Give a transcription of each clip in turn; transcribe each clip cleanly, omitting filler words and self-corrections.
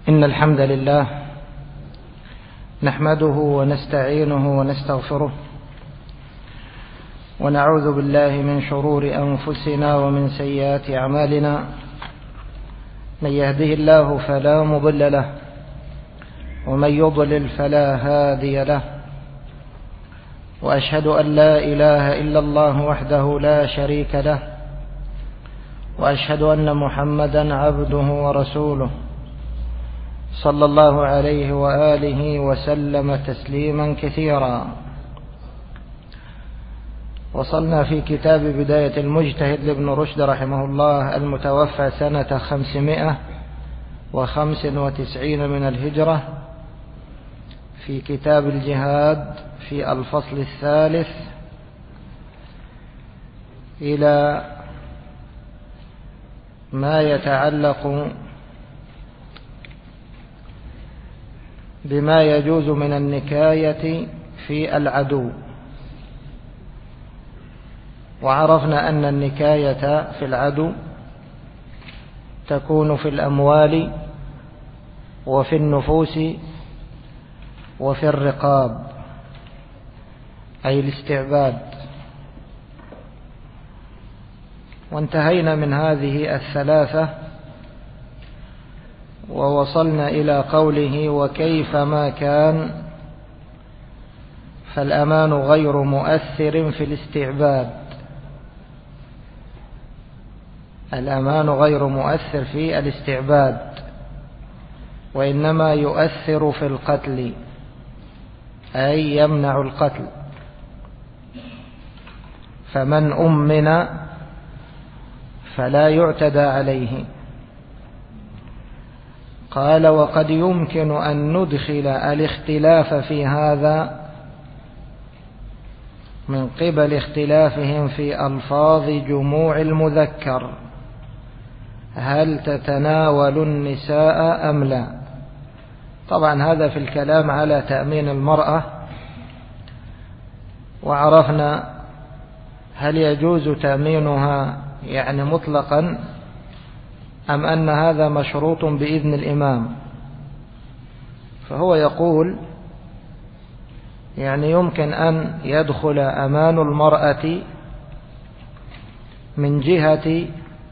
إن الحمد لله نحمده ونستعينه ونستغفره ونعوذ بالله من شرور أنفسنا ومن سيئات أعمالنا. من يهده الله فلا مضل له ومن يضلل فلا هادي له، وأشهد أن لا إله إلا الله وحده لا شريك له، وأشهد أن محمدا عبده ورسوله صلى الله عليه وآله وسلم تسليما كثيرا. وصلنا في كتاب بداية المجتهد لابن رشد رحمه الله المتوفى سنة 595 من الهجرة في كتاب الجهاد في الفصل الثالث إلى ما يتعلق بما يجوز من النكاية في العدو. وعرفنا أن النكاية في العدو تكون في الأموال وفي النفوس وفي الرقاب، أي الاستعباد. وانتهينا من هذه الثلاثة ووصلنا إلى قوله: وكيفما كان فالأمان غير مؤثر في الاستعباد. الأمان غير مؤثر في الاستعباد، وإنما يؤثر في القتل، أي يمنع القتل. فمن أمن فلا يعتدى عليه. قال: وقد يمكن أن ندخل الاختلاف في هذا من قبل اختلافهم في ألفاظ جموع المذكر، هل تتناول النساء أم لا؟ طبعا هذا في الكلام على تأمين المرأة. وعرفنا هل يجوز تأمينها يعني مطلقا، أم أن هذا مشروط بإذن الإمام. فهو يقول يعني يمكن أن يدخل أمان المرأة من جهة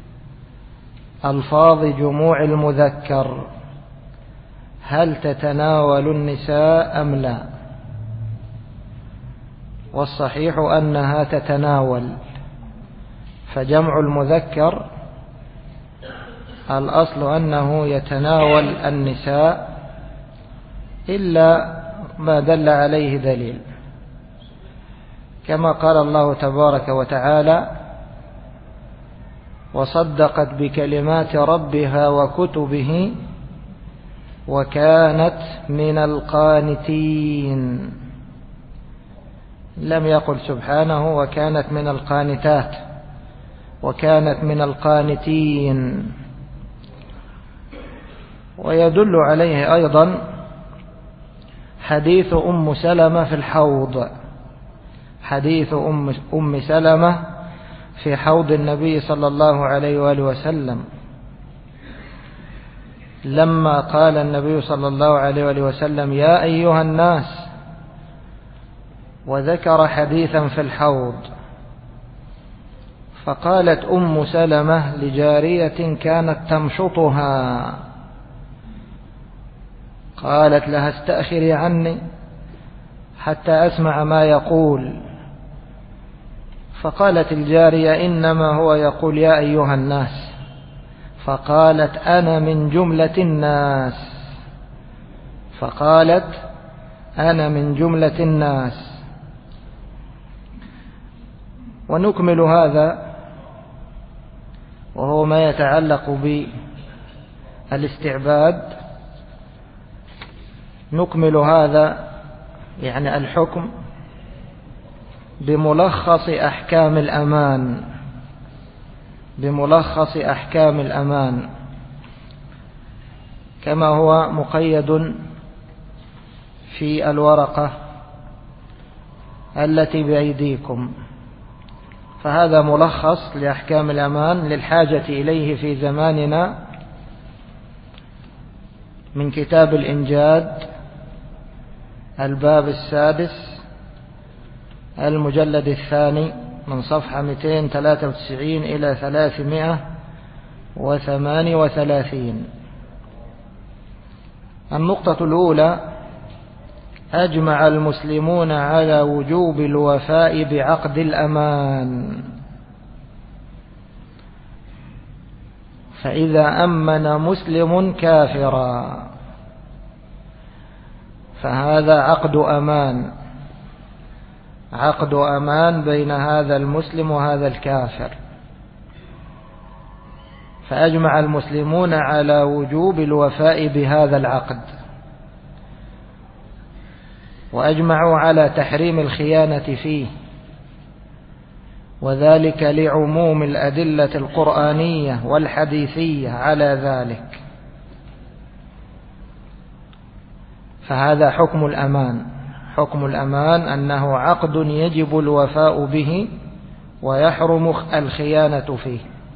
ألفاظ جموع المذكر، هل تتناول النساء أم لا؟ والصحيح أنها تتناول. فجمع المذكر الأصل أنه يتناول النساء إلا ما دل عليه دليل، كما قال الله تبارك وتعالى: وصدقت بكلمات ربها وكتبه وكانت من القانتين. لم يقل سبحانه وكانت من القانتات، وكانت من القانتين. ويدل عليه أيضا حديث أم سلمة في الحوض، حديث أم سلمة في حوض النبي صلى الله عليه وآله وسلم، لما قال النبي صلى الله عليه وآله وسلم: يا أيها الناس، وذكر حديثا في الحوض. فقالت أم سلمة لجارية كانت تمشطها، قالت لها: استأخري عني حتى أسمع ما يقول. فقالت الجارية: إنما هو يقول يا أيها الناس. فقالت: أنا من جملة الناس. فقالت: أنا من جملة الناس. ونكمل هذا وهو ما يتعلق بالاستعباد. نكمل هذا يعني الحكم بملخص أحكام الأمان، بملخص أحكام الأمان كما هو مقيد في الورقة التي بأيديكم. فهذا ملخص لأحكام الأمان للحاجة إليه في زماننا من كتاب الإنجاد الباب 6 المجلد 2 من صفحة 293 إلى 338. النقطة الأولى: أجمع المسلمون على وجوب الوفاء بعقد الأمان، فإذا أمن مسلم كافرا فهذا عقد أمان بين هذا المسلم وهذا الكافر. فأجمع المسلمون على وجوب الوفاء بهذا العقد، وأجمعوا على تحريم الخيانة فيه، وذلك لعموم الأدلة القرآنية والحديثية على ذلك. فهذا حكم الأمان أنه عقد يجب الوفاء به ويحرم الخيانة فيه.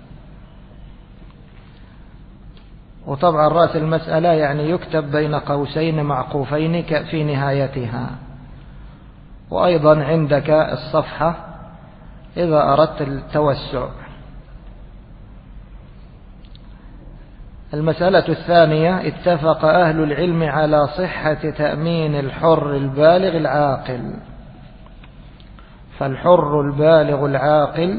وطبعا رأس المسألة يعني يكتب بين قوسين معقوفين في نهايتها، وأيضا عندك الصفحة إذا أردت التوسع. المسألة الثانية: اتفق أهل العلم على صحة تأمين الحر البالغ العاقل. فالحر البالغ العاقل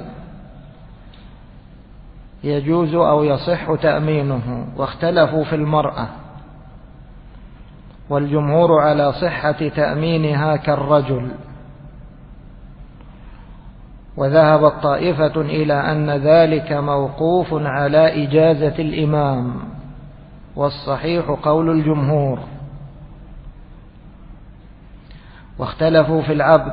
يجوز أو يصح تأمينه، واختلفوا في المرأة، والجمهور على صحة تأمينها كالرجل، وذهبت طائفة إلى أن ذلك موقوف على إجازة الإمام، والصحيح قول الجمهور. واختلفوا في العبد،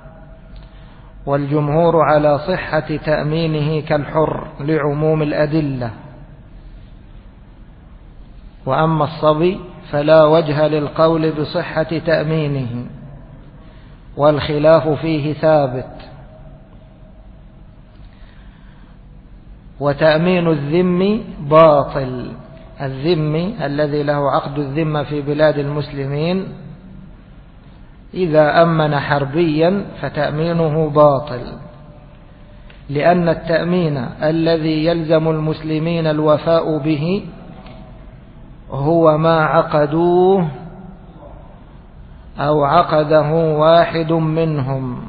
والجمهور على صحة تأمينه كالحر لعموم الأدلة. وأما الصبي فلا وجه للقول بصحة تأمينه، والخلاف فيه ثابت. وتأمين الذم باطل. الذم الذي له عقد الذمة في بلاد المسلمين إذا أمن حربيا فتأمينه باطل، لأن التأمين الذي يلزم المسلمين الوفاء به هو ما عقدوه أو عقده واحد منهم.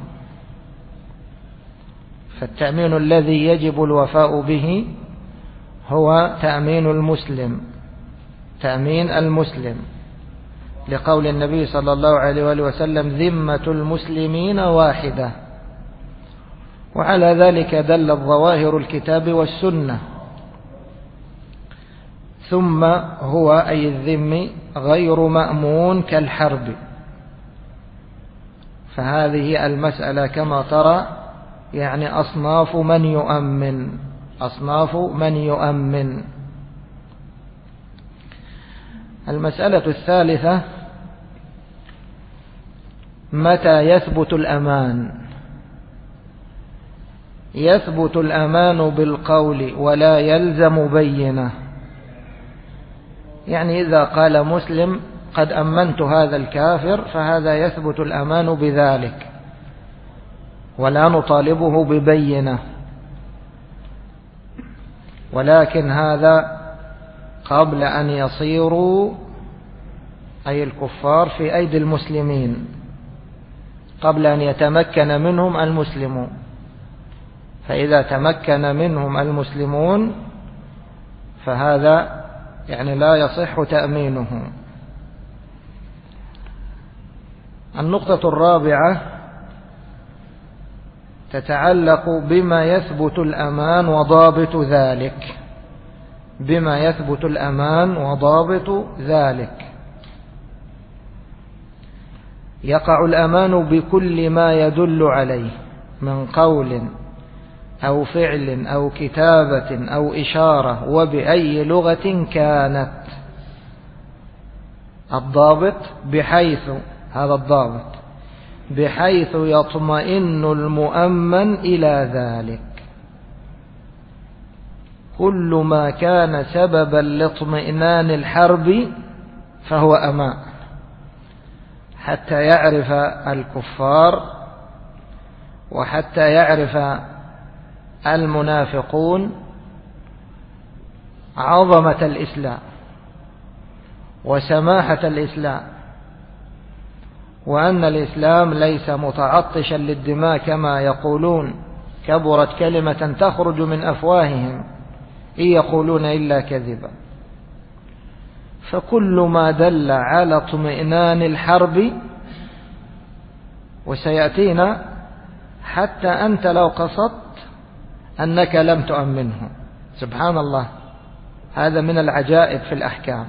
فالتأمين الذي يجب الوفاء به هو تأمين المسلم، لقول النبي صلى الله عليه وآله وسلم: ذمة المسلمين واحدة. وعلى ذلك دلت ظواهر الكتاب والسنة. ثم هو أي الذم غير مأمون كالحرب. فهذه المسألة كما ترى يعني أصناف من يؤمن. المسألة الثالثة: متى يثبت الأمان؟ يثبت الأمان بالقول ولا يلزم بينة. يعني إذا قال مسلم: قد أمنت هذا الكافر، فهذا يثبت الأمان بذلك، ولا نطالبه ببينة. ولكن هذا قبل أن يصيروا أي الكفار في أيدي المسلمين، قبل أن يتمكن منهم المسلمون. فإذا تمكن منهم المسلمون فهذا يعني لا يصح تأمينه. النقطة الرابعة تتعلق بما يثبت الأمان وضابط ذلك. يقع الأمان بكل ما يدل عليه من قول أو فعل أو كتابة أو إشارة وبأي لغة كانت. الضابط بحيث يطمئن المؤمن إلى ذلك. كل ما كان سببا لاطمئنان الحرب فهو أمان، حتى يعرف الكفار وحتى يعرف المنافقون عظمة الإسلام وسماحة الإسلام، وأن الإسلام ليس متعطشا للدماء كما يقولون، كبرت كلمة تخرج من أفواههم إن يقولون إلا كذبا. فكل ما دل على اطمئنان الحرب، وسيأتينا حتى أنت لو قصدت أنك لم تؤمنه، سبحان الله، هذا من العجائب في الأحكام.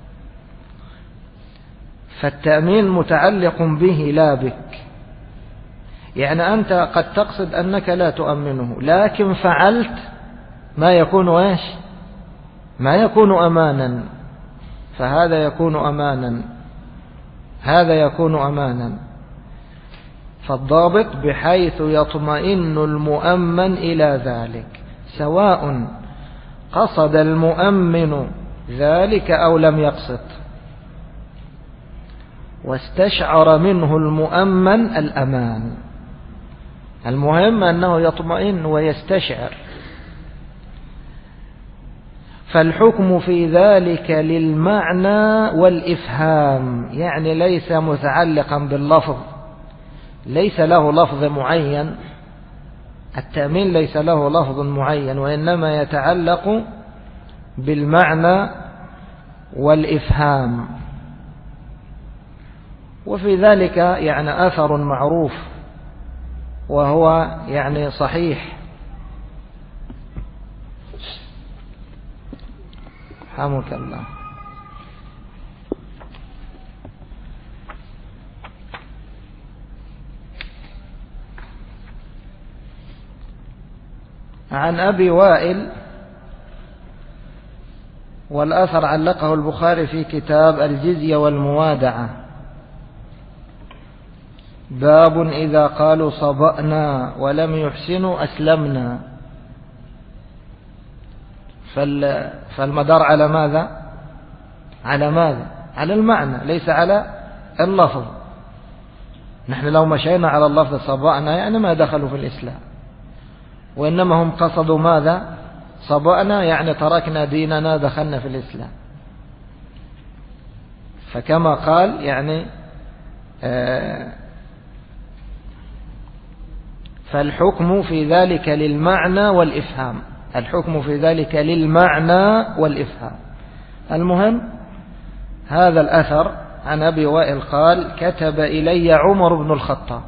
فالتأمين متعلق به لا بك، يعني أنت قد تقصد أنك لا تؤمنه لكن فعلت ما يكون إيش؟ ما يكون أمانا، فهذا يكون أمانا، هذا يكون أمانا. فالضابط بحيث يطمئن المؤمن إلى ذلك، سواء قصد المؤمن ذلك أو لم يقصد، واستشعر منه المؤمن الأمان. المهم أنه يطمئن ويستشعر. فالحكم في ذلك للمعنى والإفهام، يعني ليس متعلقا باللفظ، ليس له لفظ معين، التأمين ليس له لفظ معين، وإنما يتعلق بالمعنى والإفهام. وفي ذلك يعني أثر معروف وهو يعني صحيح، رحمك الله، عن أبي وائل، والأثر علقه البخاري في كتاب الجزية والموادعة، باب إذا قالوا صبأنا ولم يحسنوا أسلمنا. فالمدار على ماذا؟ على ماذا؟ على المعنى، ليس على اللفظ. نحن لو مشينا على اللفظ صبأنا يعني ما دخلوا في الإسلام، وإنما هم قصدوا ماذا؟ صبأنا يعني تركنا ديننا دخلنا في الإسلام. فكما قال يعني فالحكم في ذلك للمعنى والإفهام، الحكم في ذلك للمعنى والإفهام. المهم هذا الأثر عن أبي وائل قال: كتب إلي عمر بن الخطاب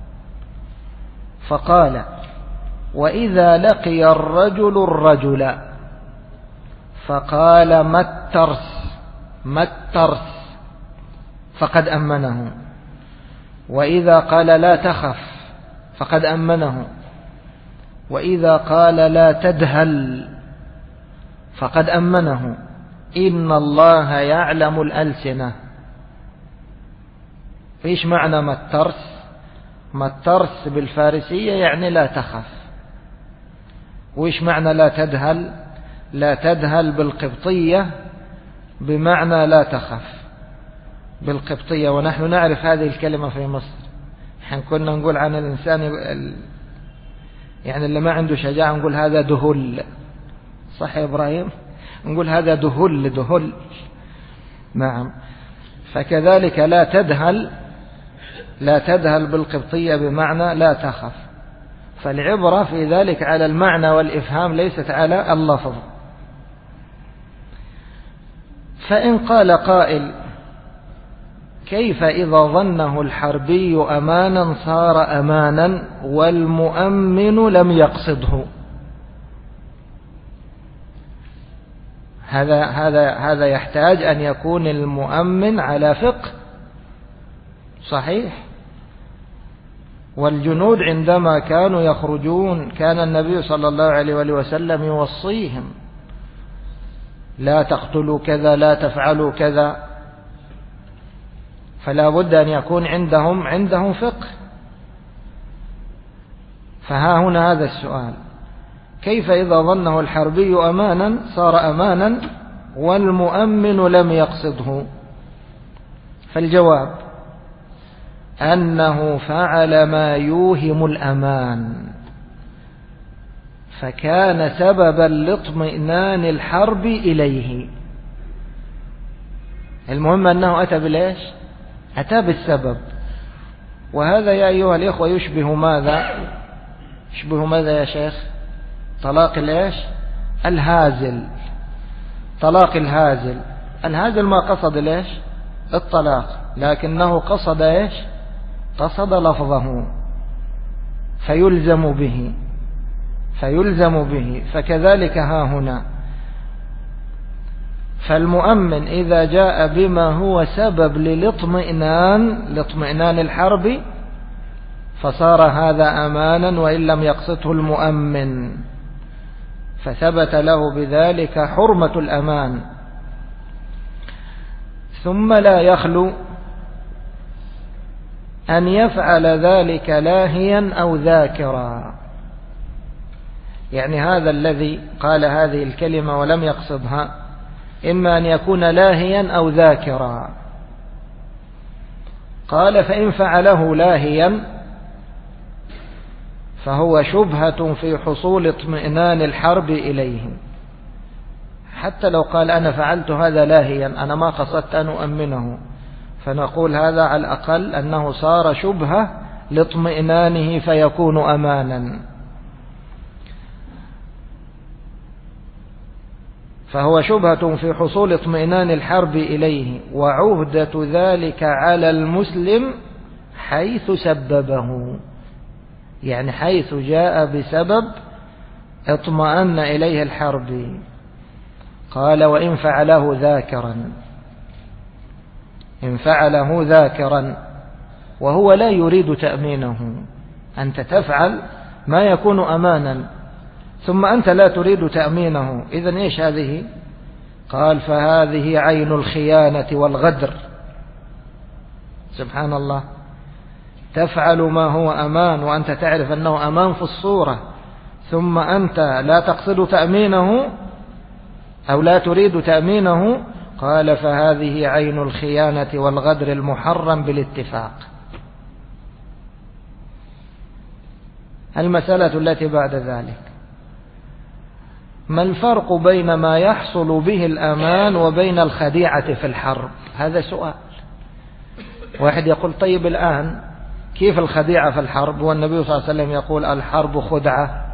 فقال: وإذا لقي الرجل الرجل فقال ما الترس فقد أمنه، وإذا قال لا تخف فقد أمنه، وإذا قال لا تدهل فقد أمنه، إن الله يعلم الألسنة. إيش معنى ما الترس؟ ما الترس بالفارسية يعني لا تخف. وإيش معنى لا تدهل؟ لا تدهل بالقبطية بمعنى لا تخف بالقبطية، ونحن نعرف هذه الكلمة في مصر. نحن كنا نقول عن الإنسان يعني اللي ما عنده شجاعة نقول هذا دهل، صح يا إبراهيم؟ نقول هذا دهل. نعم. فكذلك لا تدهل بالقبطية بمعنى لا تخف. فالعبرة في ذلك على المعنى والإفهام ليست على اللفظ. فإن قال قائل: كيف إذا ظنه الحربي أمانا صار أمانا والمؤمن لم يقصده؟ هذا يحتاج أن يكون المؤمن على فقه صحيح. والجنود عندما كانوا يخرجون كان النبي صلى الله عليه وسلم يوصيهم: لا تقتلوا كذا، لا تفعلوا كذا. فلا بد أن يكون عندهم فقه. فها هنا هذا السؤال: كيف إذا ظنه الحربي أمانا صار أمانا والمؤمن لم يقصده؟ فالجواب أنه فعل ما يوهم الأمان، فكان سببا لاطمئنان الحرب إليه. المهم أنه أتى بالإيش؟ أتى بالسبب. وهذا يا أيها الإخوة يشبه ماذا؟ يشبه ماذا يا شيخ؟ طلاق الإيش؟ الهازل. طلاق الهازل. الهازل ما قصد الإيش؟ الطلاق، لكنه قصد إيش؟ قصد لفظه فيلزم به. فكذلك ها هنا، فالمؤمن إذا جاء بما هو سبب لاطمئنان الحرب فصار هذا أمانا وإن لم يقصده المؤمن، فثبت له بذلك حرمة الأمان. ثم لا يخلو أن يفعل ذلك لاهيا أو ذاكرا. يعني هذا الذي قال هذه الكلمة ولم يقصدها إما أن يكون لاهيا أو ذاكرا. قال فإن فعله لاهيا فهو شبهة في حصول اطمئنان الحرب إليه. حتى لو قال أنا فعلت هذا لاهيا، أنا ما قصدت أن أؤمنه، فنقول هذا على الأقل أنه صار شبهة لاطمئنانه فيكون أمانا. فهو شبهة في حصول اطمئنان الحرب إليه، وعهدة ذلك على المسلم حيث سببه، يعني حيث جاء بسبب اطمأن إليه الحرب. قال وإن فعله ذاكرا، إن فعله ذاكرا وهو لا يريد تأمينه. أنت تفعل ما يكون أمانا ثم أنت لا تريد تأمينه، إذن إيش هذه؟ قال فهذه عين الخيانة والغدر. سبحان الله، تفعل ما هو أمان وأنت تعرف أنه أمان في الصورة، ثم أنت لا تقصد تأمينه أو لا تريد تأمينه. قال فهذه عين الخيانة والغدر المحرم بالاتفاق. المسألة التي بعد ذلك، ما الفرق بين ما يحصل به الأمان وبين الخديعة في الحرب؟ هذا سؤال. واحد يقول طيب الآن كيف الخديعة في الحرب والنبي صلى الله عليه وسلم يقول الحرب خدعة؟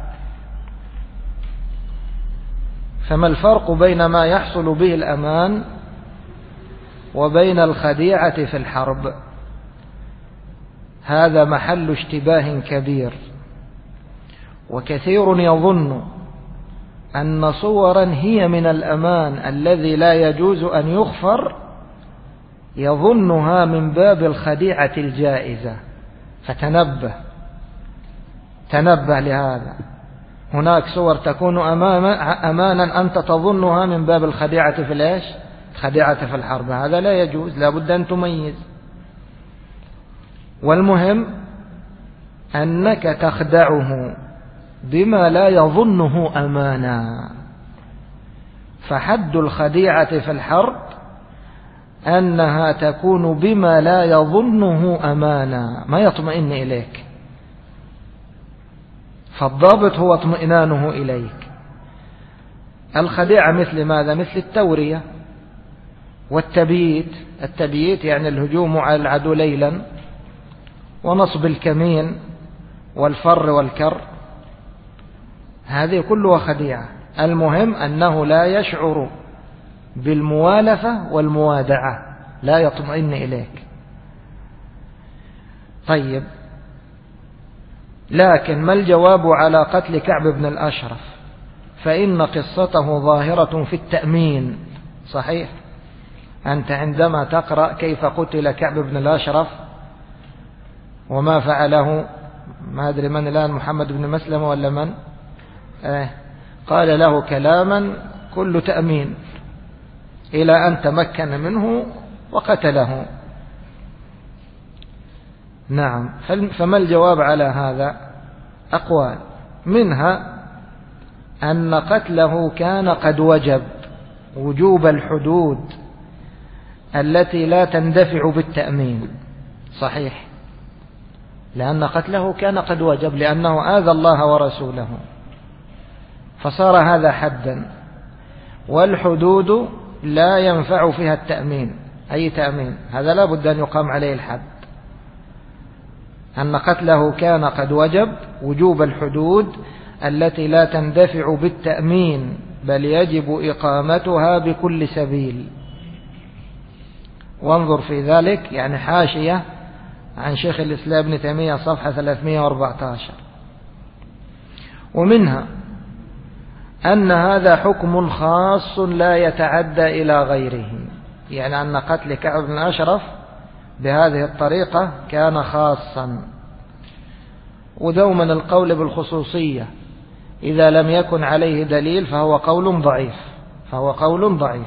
فما الفرق بين ما يحصل به الأمان وبين الخديعة في الحرب؟ هذا محل اشتباه كبير، وكثير يظن أن صورا هي من الأمان الذي لا يجوز أن يغفر يظنها من باب الخديعة الجائزة. فتنبه لهذا. هناك صور تكون أمانا أنت تظنها من باب الخديعة في الإيش؟ خديعة في الحرب. هذا لا يجوز، لا بد أن تميز. والمهم أنك تخدعه بما لا يظنه أمانا. فحد الخديعة في الحرب أنها تكون بما لا يظنه أمانا، ما يطمئن إليك. فالضابط هو اطمئنانه إليك. الخديعة مثل ماذا؟ مثل التورية والتبييت. التبييت يعني الهجوم على العدو ليلا، ونصب الكمين والفر والكر، هذه كلها خديعة. المهم أنه لا يشعر بالموالفة والموادعة، لا يطمئن إليك. طيب، لكن ما الجواب على قتل كعب بن الأشرف؟ فإن قصته ظاهرة في التأمين. صحيح، أنت عندما تقرأ كيف قتل كعب بن الأشرف وما فعله، ما أدري من الآن، محمد بن مسلمة ولا من، قال له كلاما كل تأمين إلى أن تمكن منه وقتله. نعم. فما الجواب على هذا؟ أقوال، منها أن قتله كان قد وجب وجوب الحدود، التي لا تندفع بالتأمين. صحيح، لأن قتله كان قد وجب لأنه آذى الله ورسوله، فصار هذا حدا. والحدود لا ينفع فيها التأمين، أي تأمين، هذا لا بد أن يقام عليه الحد. أن قتله كان قد وجب وجوب الحدود التي لا تندفع بالتأمين، بل يجب إقامتها بكل سبيل. وانظر في ذلك يعني حاشية عن شيخ الإسلام ابن تيمية صفحة 314. ومنها أن هذا حكم خاص لا يتعدى إلى غيره، يعني أن قتل كعب بن أشرف بهذه الطريقة كان خاصا. ودوما القول بالخصوصية إذا لم يكن عليه دليل فهو قول ضعيف.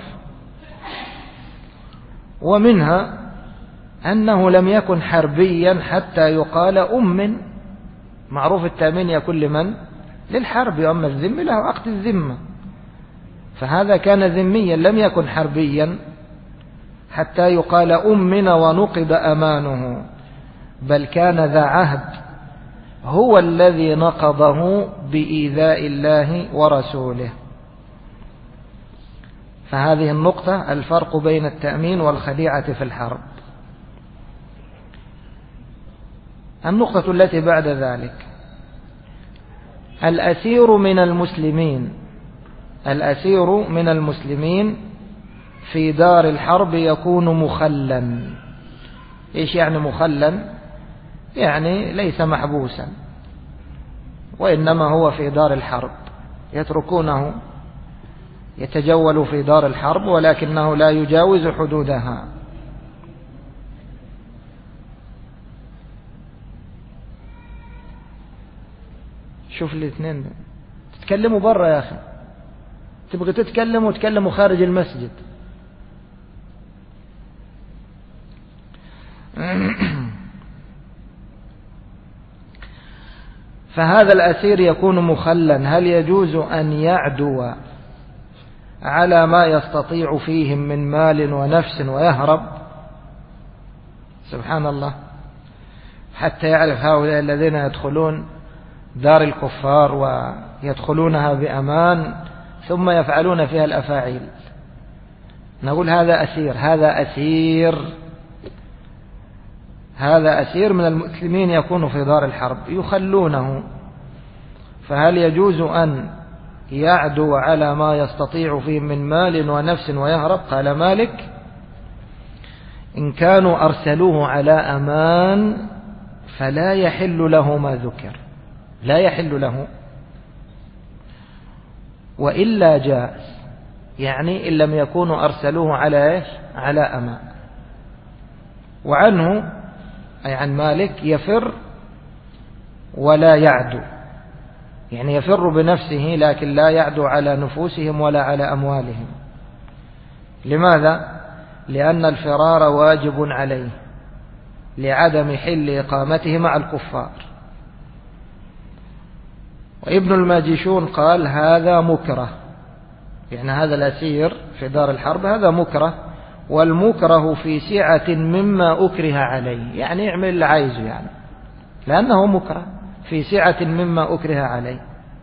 ومنها أنه لم يكن حربيا حتى يقال معروف التأمين يكون لمن؟ للحرب، أما الذم له عقد الذمة، فهذا كان ذميا لم يكن حربيا حتى يقال أمن ونقض أمانه، بل كان ذا عهد هو الذي نقضه بإيذاء الله ورسوله. فهذه النقطة الفرق بين التأمين والخديعة في الحرب. النقطة التي بعد ذلك، الأسير من المسلمين في دار الحرب يكون مخلا. إيش يعني مخلا؟ يعني ليس محبوسا، وإنما هو في دار الحرب، يتركونه يتجول في دار الحرب ولكنه لا يجاوز حدودها. شوف الاثنين تتكلموا برا يا أخي، تبغى تتكلموا خارج المسجد. فهذا الأسير يكون مخلا، هل يجوز أن يعدو على ما يستطيع فيهم من مال ونفس ويهرب؟ سبحان الله، حتى يعرف هؤلاء الذين يدخلون دار الكفار ويدخلونها بأمان ثم يفعلون فيها الأفاعيل. نقول هذا أسير من المسلمين يكون في دار الحرب يخلونه، فهل يجوز أن يعدو على ما يستطيع فيه من مال ونفس ويهرب؟ قال مالك: إن كانوا أرسلوه على أمان فلا يحل له ما ذكر، لا يحل له، وإلا جاء، يعني إن لم يكونوا أرسلوه على إيش؟ على أمان. وعنه أي عن مالك يفر ولا يعدو، يعني يفر بنفسه لكن لا يعدو على نفوسهم ولا على أموالهم. لماذا؟ لأن الفرار واجب عليه لعدم حل إقامته مع الكفار. وابن الماجشون قال هذا مكره، يعني هذا الأسير في دار الحرب هذا مكره، والمكره في سعة مما أكره عليه، يعني يعمل اللي عايزه، يعني لأنه مكره في سعة مما أكره عليه.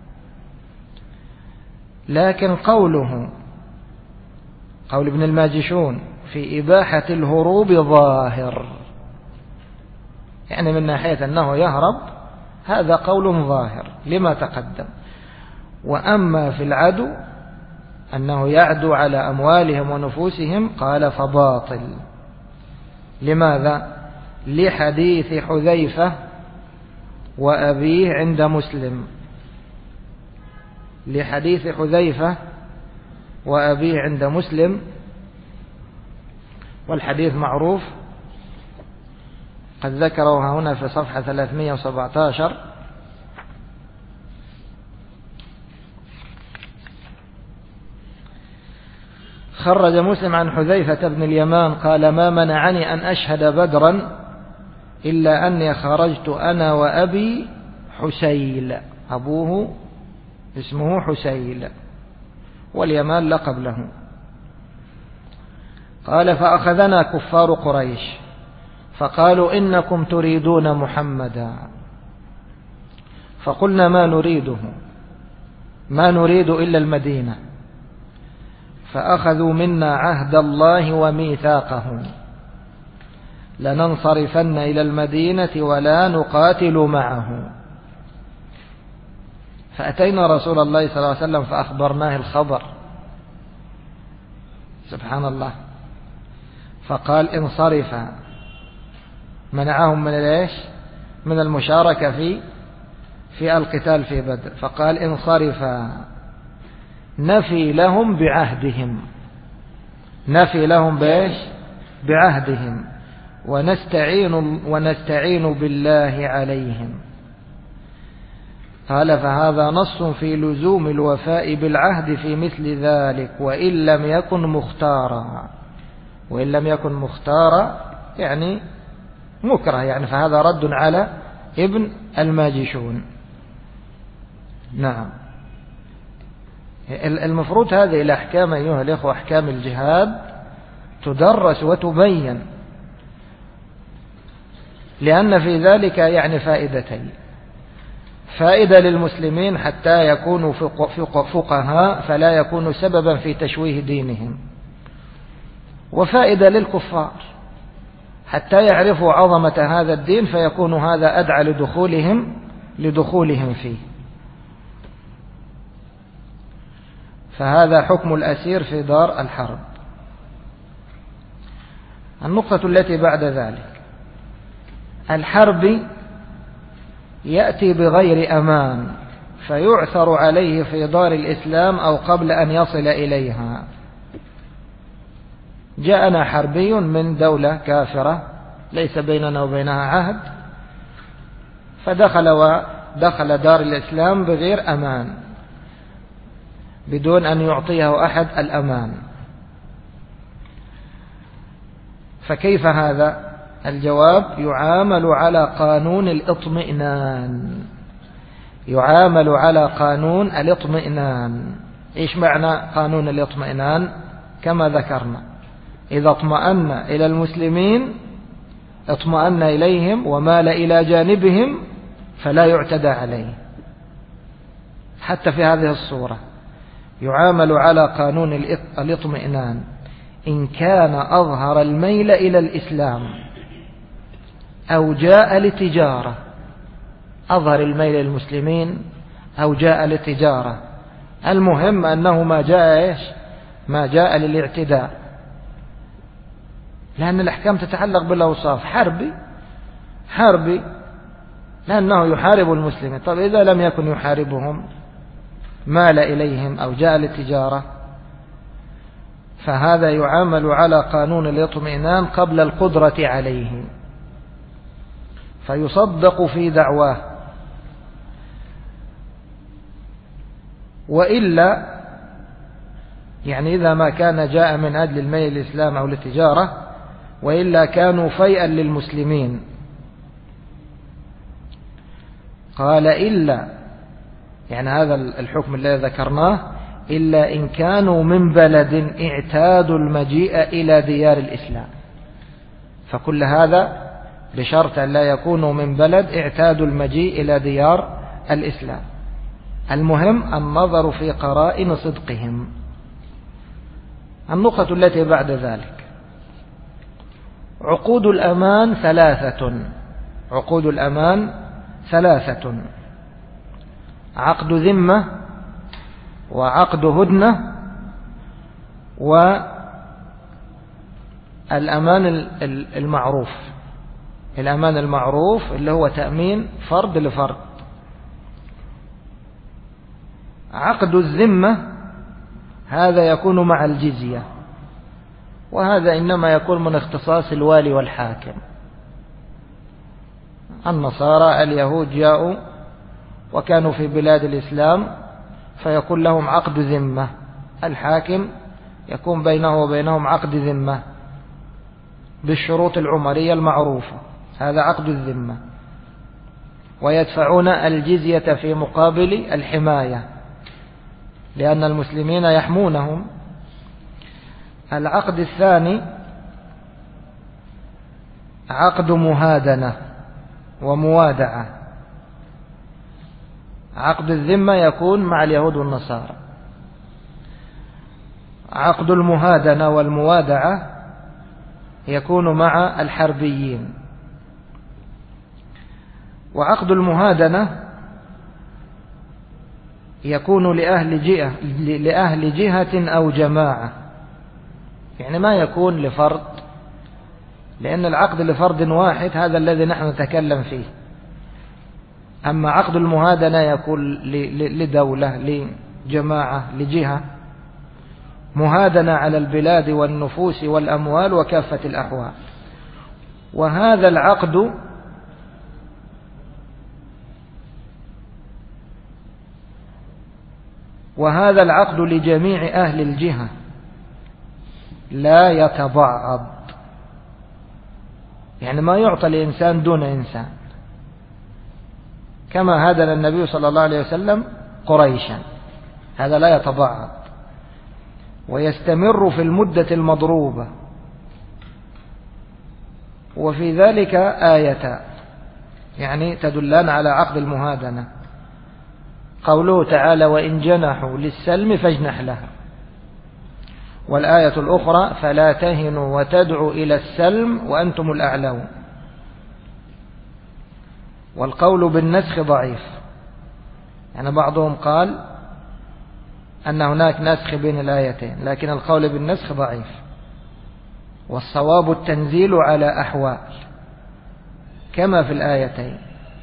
لكن قول ابن الماجشون في إباحة الهروب ظاهر، يعني من ناحية أنه يهرب هذا قول ظاهر لما تقدم. وأما في العدو أنه يعدو على أموالهم ونفوسهم قال فباطل. لماذا؟ لحديث حذيفة وأبيه عند مسلم، لحديث حذيفة وأبيه عند مسلم، والحديث معروف قد ذكره هنا في صفحة 317. خرج مسلم عن حذيفة بن اليمان قال: ما منعني أن أشهد بدرا إلا أني خرجت أنا وأبي حسيل، أبوه اسمه حسيل واليمان لقب له، قال فأخذنا كفار قريش فقالوا إنكم تريدون محمدا، فقلنا ما نريده، ما نريد إلا المدينة، فأخذوا منا عهد الله وميثاقه لننصرفن إلى المدينة ولا نقاتل معه. فأتينا رسول الله صلى الله عليه وسلم فأخبرناه الخبر، سبحان الله، فقال انصرفا، منعهم من ايش؟ من المشاركة في القتال في بدر، فقال انصرفا نفي لهم بعهدهم، نفي لهم بايش؟ بعهدهم، ونستعين بالله عليهم. قال فهذا نص في لزوم الوفاء بالعهد في مثل ذلك وإن لم يكن مختارا، وإن لم يكن مختارا يعني مكره، يعني فهذا رد على ابن الماجشون. نعم، المفروض هذه الأحكام أيها الإخوة، أحكام الجهاد تدرس وتبين، لأن في ذلك يعني فائدتين: فائدة للمسلمين حتى يكونوا فقهاء فلا يكونوا سببا في تشويه دينهم، وفائدة للكفار حتى يعرفوا عظمة هذا الدين فيكون هذا أدعى لدخولهم فيه. فهذا حكم الأسير في دار الحرب. النقطة التي بعد ذلك: الحرب يأتي بغير أمان فيعثر عليه في دار الإسلام أو قبل أن يصل إليها. جاءنا حربي من دولة كافرة ليس بيننا وبينها عهد، فدخل دار الإسلام بغير أمان، بدون أن يعطيه أحد الأمان. فكيف هذا؟ الجواب: يعامل على قانون الإطمئنان، يعامل على قانون الإطمئنان. إيش معنى قانون الإطمئنان؟ كما ذكرنا، إذا اطمأن إلى المسلمين اطمأن إليهم ومال إلى جانبهم فلا يعتدى عليه. حتى في هذه الصورة يعامل على قانون الإطمئنان إن كان أظهر الميل إلى الإسلام أو جاء لتجارة، أظهر الميل للمسلمين أو جاء لتجارة، المهم أنه ما جاء للاعتداء، لأن الأحكام تتعلق بالأوصاف. حربي لأنه يحارب المسلمين. طب إذا لم يكن يحاربهم، مال إليهم أو جاء للتجارة، فهذا يعامل على قانون الاطمئنان قبل القدرة عليه، فيصدق في دعواه. وإلا يعني إذا ما كان جاء من أجل الميل الإسلام أو للتجارة، وإلا كانوا فيئا للمسلمين. قال إلا، يعني هذا الحكم الذي ذكرناه، إلا إن كانوا من بلد اعتادوا المجيء إلى ديار الإسلام. فكل هذا بشرط أن لا يكونوا من بلد اعتادوا المجيء إلى ديار الإسلام. المهم النظر في قرائن صدقهم. النقطة التي بعد ذلك: عقود الأمان ثلاثة. عقود الأمان ثلاثة: عقد ذمة، وعقد هدنة، والأمان المعروف. الأمان المعروف اللي هو تأمين فرد لفرد. عقد الذمة هذا يكون مع الجزية، وهذا إنما يكون من اختصاص الوالي والحاكم. النصارى اليهود جاءوا وكانوا في بلاد الإسلام فيكون لهم عقد ذمة، الحاكم يكون بينه وبينهم عقد ذمة بالشروط العمرية المعروفة، هذا عقد الذمة، ويدفعون الجزية في مقابل الحماية، لأن المسلمين يحمونهم. العقد الثاني عقد مهادنة وموادعة. عقد الذمة يكون مع اليهود والنصارى. عقد المهادنة والموادعة يكون مع الحربيين. وعقد المهادنة يكون لأهل جهة أو جماعة، يعني ما يكون لفرد، لأن العقد لفرد واحد هذا الذي نحن نتكلم فيه. أما عقد المهادنة يكون لدولة، لجماعة، لجهة، مهادنة على البلاد والنفوس والأموال وكافة الأحوال. وهذا العقد لجميع أهل الجهة لا يتبعض، يعني ما يعطى لإنسان دون إنسان، كما هادن النبي صلى الله عليه وسلم قريشا، هذا لا يتبعض ويستمر في المدة المضروبة. وفي ذلك آيتان يعني تدلان على عقد المهادنة. قوله تعالى وإن جنحوا للسلم فاجنح لها، والآية الأخرى فلا تهنوا وتدعوا إلى السلم وأنتم الأعلون. والقول بالنسخ ضعيف، يعني بعضهم قال أن هناك نسخ بين الآيتين، لكن القول بالنسخ ضعيف، والصواب التنزيل على أحوال كما في الآيتين.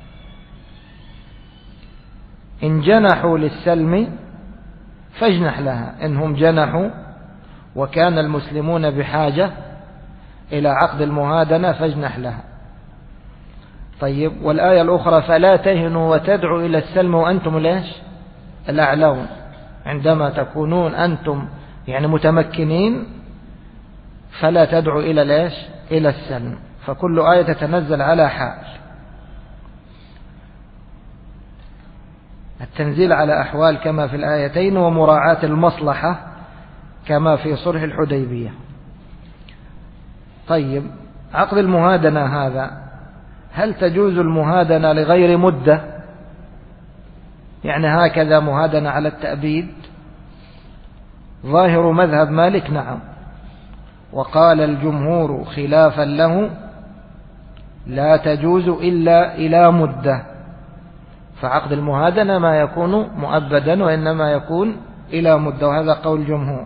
إن جنحوا للسلم فاجنح لها، إنهم جنحوا وكان المسلمون بحاجة إلى عقد المهادنة فاجنح لها. طيب، والآية الأخرى فلا تهنوا وتدعوا إلى السلم وأنتم ليش الأعلون، عندما تكونون أنتم يعني متمكنين فلا تدعوا إلى ليش إلى السلم. فكل آية تتنزل على حال، التنزيل على أحوال كما في الآيتين، ومراعاة المصلحة كما في صلح الحديبية. طيب، عقد المهادنة هذا هل تجوز المهادنة لغير مدة؟ يعني هكذا مهادنة على التأبيد؟ ظاهر مذهب مالك نعم، وقال الجمهور خلافا له لا تجوز إلا إلى مدة. فعقد المهادنة ما يكون مؤبدا وإنما يكون إلى مدة، وهذا قول الجمهور.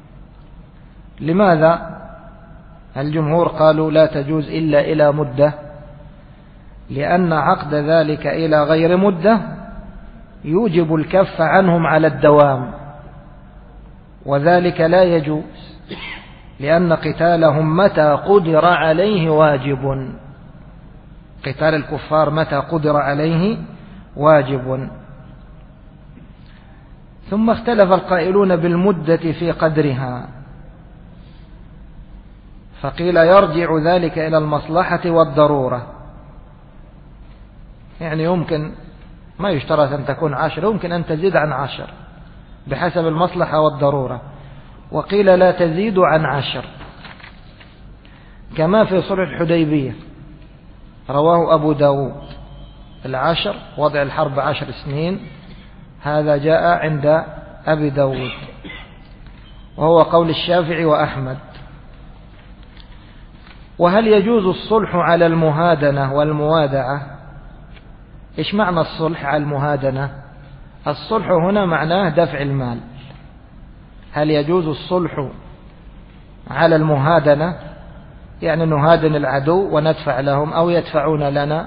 لماذا الجمهور قالوا لا تجوز إلا إلى مدة؟ لأن عقد ذلك إلى غير مدة يوجب الكف عنهم على الدوام، وذلك لا يجوز، لأن قتالهم متى قدر عليه واجب، قتال الكفار متى قدر عليه واجب. ثم اختلف القائلون بالمدة في قدرها، فقيل يرجع ذلك إلى المصلحة والضرورة، يعني يمكن ما يشترط أن تكون 10، يمكن أن تزيد عن 10 بحسب المصلحة والضرورة. وقيل لا تزيد عن 10 كما في صلح الحديبية، رواه أبو داود 10 وضع الحرب 10 سنين، هذا جاء عند أبي داود وهو قول الشافعي وأحمد. وهل يجوز الصلح على المهادنة والموادعة؟ إيش معنى الصلح على المهادنة؟ الصلح هنا معناه دفع المال. هل يجوز الصلح على المهادنة؟ يعني نهادن العدو وندفع لهم أو يدفعون لنا.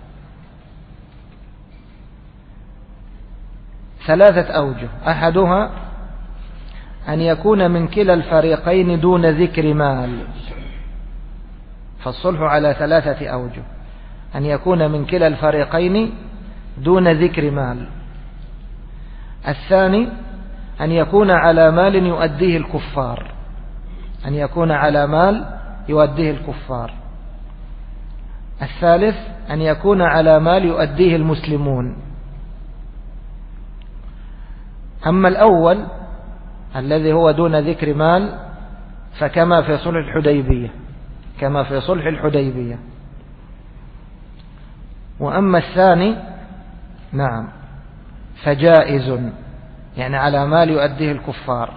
3 أوجه، أحدها أن يكون من كلا الفريقين دون ذكر مال، فالصلح على 3 أوجه، أن يكون من كلا الفريقين دون ذكر مال. الثاني أن يكون على مال يؤديه الكفار، أن يكون على مال يؤديه الكفار. الثالث أن يكون على مال يؤديه المسلمون. أما الأول الذي هو دون ذكر مال فكما في صلح الحديبية، كما في صلح الحديبية. وأما الثاني نعم فجائز، يعني على مال يؤديه الكفار،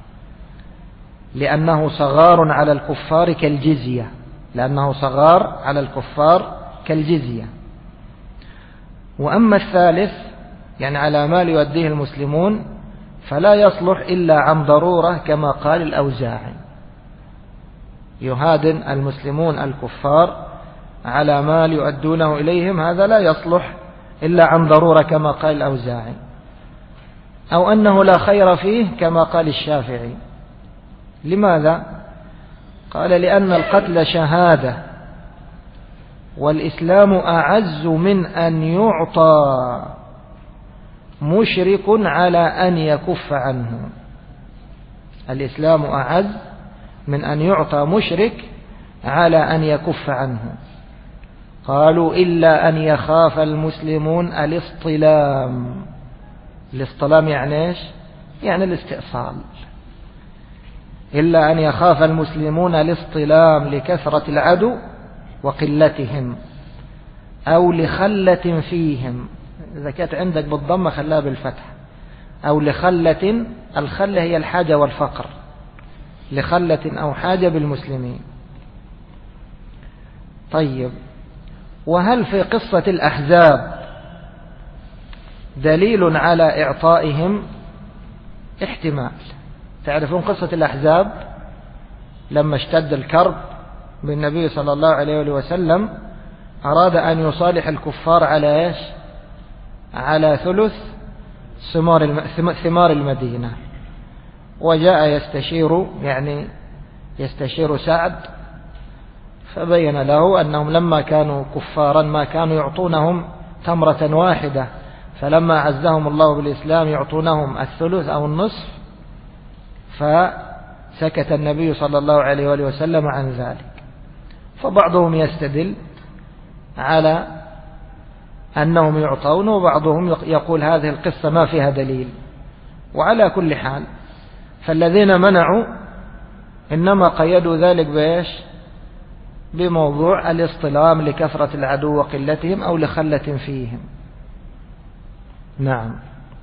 لأنه صغار على الكفار كالجزية، لأنه صغار على الكفار كالجزية. وأما الثالث يعني على مال يؤديه المسلمون فلا يصلح إلا عن ضرورة، كما قال الأوزاعي: يهادن المسلمون الكفار على مال يؤدونه إليهم، هذا لا يصلح إلا عن ضرورة كما قال الأوزاعي، أو أنه لا خير فيه كما قال الشافعي. لماذا؟ قال: لأن القتل شهادة، والإسلام أعز من أن يعطى مشرك على أن يكف عنه. الإسلام أعز من أن يعطى مشرك على أن يكف عنه. قالوا: إلا أن يخاف المسلمون الاصطلام. الاصطلام يعني إيش؟ يعني الاستئصال. إلا أن يخاف المسلمون الاصطلام لكثرة العدو وقلتهم، أو لخلة فيهم. إذا كانت عندك بالضمة خلاها بالفتح. أو لخلة، الخلة هي الحاجة والفقر، لخلة أو حاجة بالمسلمين. طيب، وهل في قصة الأحزاب دليل على إعطائهم؟ احتمال. تعرفون قصة الأحزاب لما اشتد الكرب بالنبي صلى الله عليه وسلم أراد أن يصالح الكفار على إيش؟ على ثلث ثمار المدينة، وجاء يستشير سعد، فبين له أنهم لما كانوا كفارا ما كانوا يعطونهم تمرة واحدة، فلما عزهم الله بالإسلام يعطونهم الثلث أو النصف، فسكت النبي صلى الله عليه وسلم عن ذلك. فبعضهم يستدل على أنهم يعطون، وبعضهم يقول هذه القصة ما فيها دليل. وعلى كل حال فالذين منعوا إنما قيدوا ذلك بإيش؟ بموضوع الاصطلام لكثرة العدو وقلتهم أو لخلة فيهم. نعم.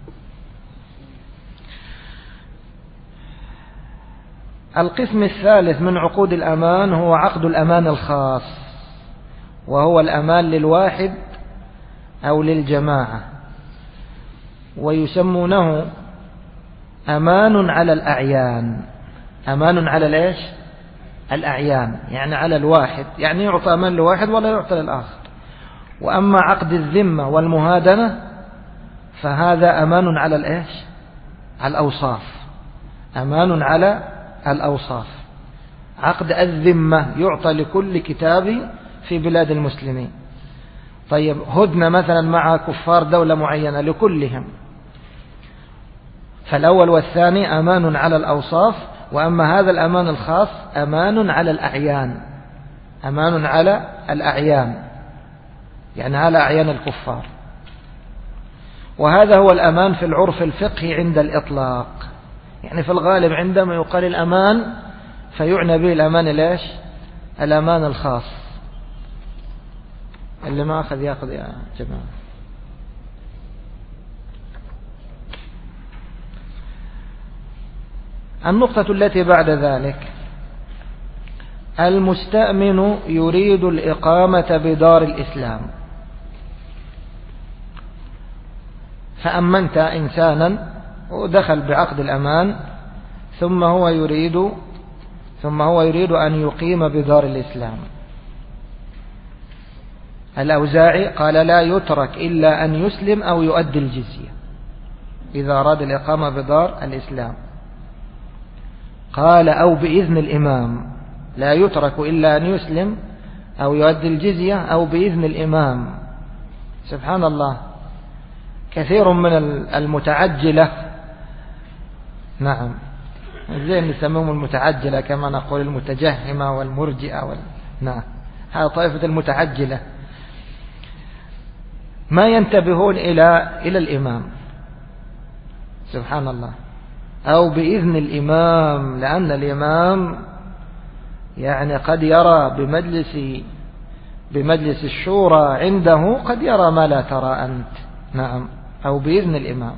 القسم الثالث من عقود الأمان هو عقد الأمان الخاص، وهو الأمان للواحد أو للجماعة، ويسمونه أمان على الأعيان. أمان على الإيش؟ الأعيان، يعني على الواحد، يعني يعطى أمان لواحد ولا يعطى للآخر. وأما عقد الذمة والمهادنة فهذا أمان على الإيش؟ على الأوصاف. أمان على الأوصاف. عقد الذمة يعطى لكل كتاب في بلاد المسلمين. طيب، هدنة مثلا مع كفار دولة معينة لكلهم، فالأول والثاني أمان على الأوصاف. وأما هذا الأمان الخاص أمان على الأعيان، أمان على الأعيان، يعني على أعيان الكفار. وهذا هو الأمان في العرف الفقهي عند الإطلاق. يعني في الغالب عندما يقال الأمان فيعنى به الأمان ليش؟ الأمان الخاص. اللي ما أخذ يأخذ يا جماعة. النقطة التي بعد ذلك: المستأمن يريد الإقامة بدار الإسلام. فأمنت إنسانا ودخل بعقد الأمان، ثم هو يريد أن يقيم بدار الإسلام. الأوزاعي قال: لا يترك إلا أن يسلم أو يؤدي الجزية إذا أراد الإقامة بدار الإسلام. قال: أو بإذن الإمام. لا يترك إلا أن يسلم أو يؤدي الجزية أو بإذن الإمام. سبحان الله، كثير من المتعجلة، نعم، زي نسميهم المتعجلة، كما نقول المتجهمة والمرجئة نعم، هذا طائفة المتعجلة، ما ينتبهون إلى الإمام. سبحان الله. أو بإذن الإمام، لأن الإمام يعني قد يرى بمجلس الشورى عنده، قد يرى ما لا ترى أنت. نعم، أو بإذن الإمام.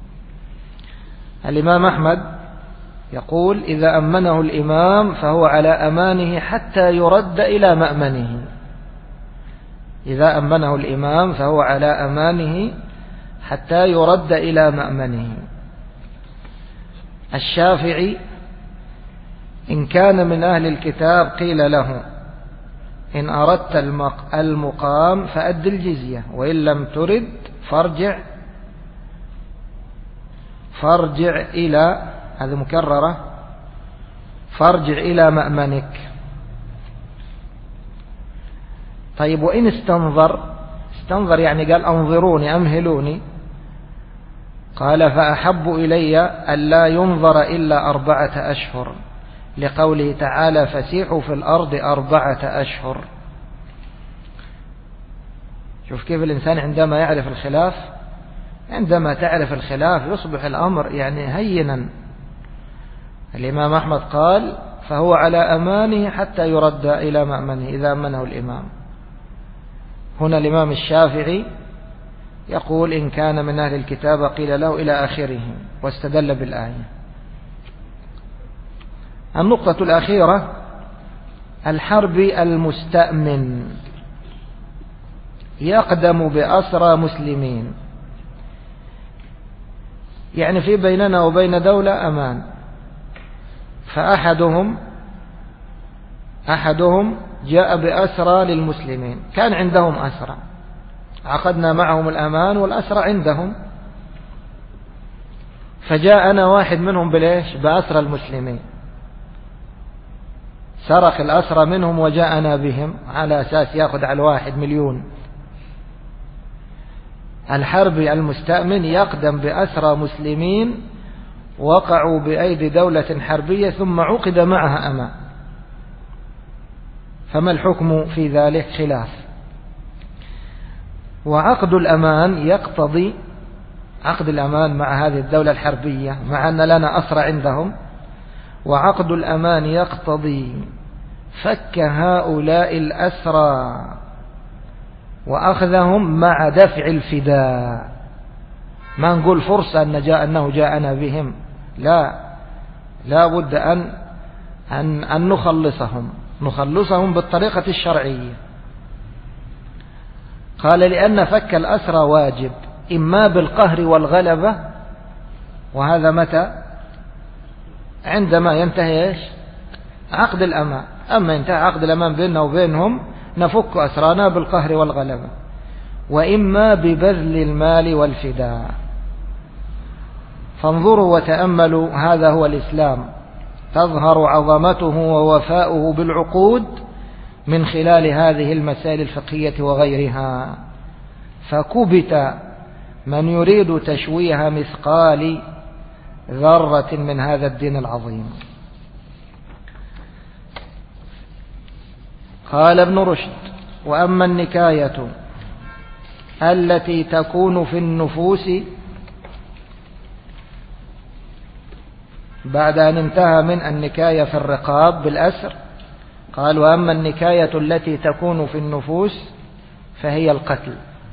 الإمام أحمد يقول: إذا أمنه الإمام فهو على أمانه حتى يرد إلى مأمنه. إذا أمنه الإمام فهو على أمانه حتى يرد إلى مأمنه. الشافعي: إن كان من أهل الكتاب قيل له: إن أردت المقام فأد الجزية، وإن لم ترد فارجع إلى، هذه مكررة، فارجع إلى مأمنك. طيب، وإن استنظر يعني قال: أنظروني أمهلوني، قال: فأحب إلي ألا ينظر إلا 4 أشهر، لقوله تعالى: فسيحوا في الأرض 4 أشهر. شوف كيف الإنسان عندما يعرف الخلاف، عندما تعرف الخلاف يصبح الأمر يعني هينا. الإمام أحمد قال: فهو على أمانه حتى يرد إلى مأمنه إذا أمنه الإمام. هنا الإمام الشافعي يقول: إن كان من أهل الكتاب قيل له إلى آخره، واستدل بالآية. النقطة الأخيرة: الحربي المستأمن يقدم بأسرى مسلمين، يعني في بيننا وبين دولة أمان، فأحدهم جاء بأسرى للمسلمين، كان عندهم أسرى، عقدنا معهم الأمان والأسرى عندهم، فجاءنا واحد منهم بأسرى المسلمين، سرق الأسرى منهم وجاءنا بهم على أساس يأخذ على الواحد 1,000,000. الحربي المستأمن يقدم بأسرى مسلمين وقعوا بأيدي دولة حربية ثم عقد معها أمان. فما الحكم في ذلك؟ خلاف. وعقد الأمان يقتضي، عقد الأمان مع هذه الدولة الحربية مع أن لنا أسرى عندهم، وعقد الأمان يقتضي فك هؤلاء الأسرى وأخذهم مع دفع الفداء. ما نقول فرصة أنه جاءنا بهم، لا بد أن نخلصهم بالطريقة الشرعية. قال: لأن فك الأسرى واجب، إما بالقهر والغلبة، وهذا متى؟ عندما ينتهي عقد الأمان. أما ينتهي عقد الأمان بيننا وبينهم نفك أسرانا بالقهر والغلبة، وإما ببذل المال والفداء. فانظروا وتأملوا، هذا هو الإسلام، تظهر عظمته ووفاؤه بالعقود من خلال هذه المسائل الفقهية وغيرها. فكبت من يريد تشويه مثقال ذرة من هذا الدين العظيم. قال ابن رشد: وأما النكاية التي تكون في النفوس، بعد أن انتهى من النكاية في الرقاب بالأسر، قال: وأما النكاية التي تكون في النفوس فهي القتل.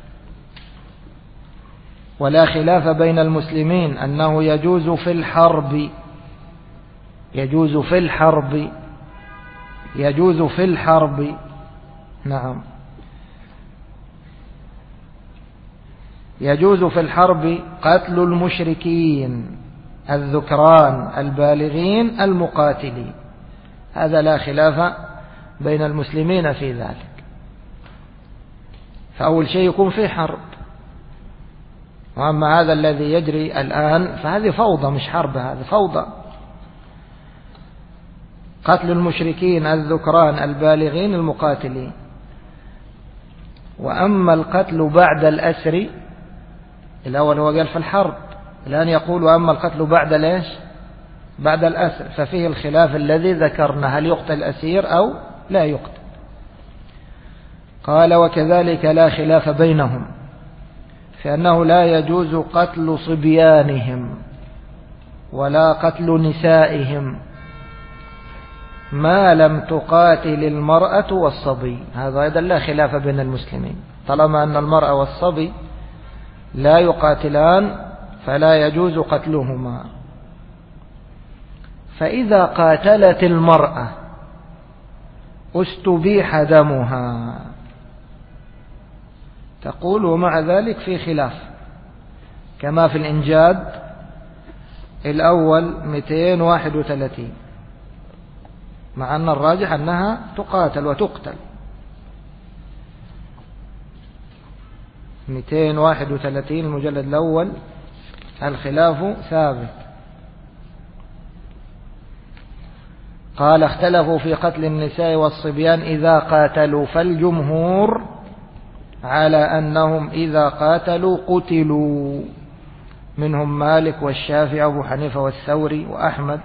ولا خلاف بين المسلمين أنه يجوز في الحرب نعم، يجوز في الحرب قتل المشركين الذكران البالغين المقاتلين. هذا لا خلاف بين المسلمين في ذلك. فأول شيء يكون في حرب. وأما هذا الذي يجري الآن فهذه فوضى، مش حرب، هذه فوضى. قتل المشركين الذكران البالغين المقاتلين. وأما القتل بعد الأسر، الأول هو قال في الحرب، الآن يقول وأما القتل بعد الأسر، ففيه الخلاف الذي ذكرنا، هل يقتل الأسير أو لا يقتل. قال: وكذلك لا خلاف بينهم فإنه لا يجوز قتل صبيانهم ولا قتل نسائهم ما لم تقاتل المرأة والصبي. هذا أيضا لا خلاف بين المسلمين، طالما أن المرأة والصبي لا يقاتلان فلا يجوز قتلهما. فإذا قاتلت المرأة استبيح دمها. تقول ومع ذلك في خلاف، كما في الإنجاد الأول 231، مع أن الراجح أنها تقاتل وتقتل. 231 المجلد الأول، الخلاف ثابت. قال اختلفوا في قتل النساء والصبيان إذا قاتلوا، فالجمهور على أنهم إذا قاتلوا قتلوا، منهم مالك والشافعي وأبو حنيفة والثوري وأحمد.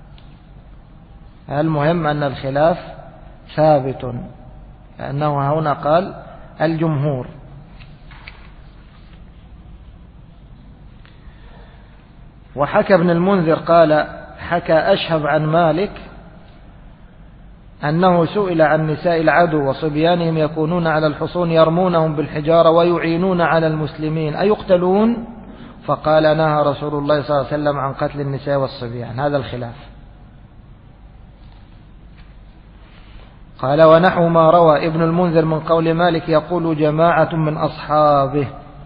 المهم أن الخلاف ثابت، لأنه هنا قال الجمهور. وحكى ابن المنذر قال حكى أشهب عن مالك أنه سئل عن نساء العدو وصبيانهم يكونون على الحصون يرمونهم بالحجارة ويعينون على المسلمين أيقتلون؟ فقال نهى رسول الله صلى الله عليه وسلم عن قتل النساء والصبيان. هذا الخلاف. قال ونحو ما روى ابن المنذر من قول مالك يقول جماعة من أصحابه.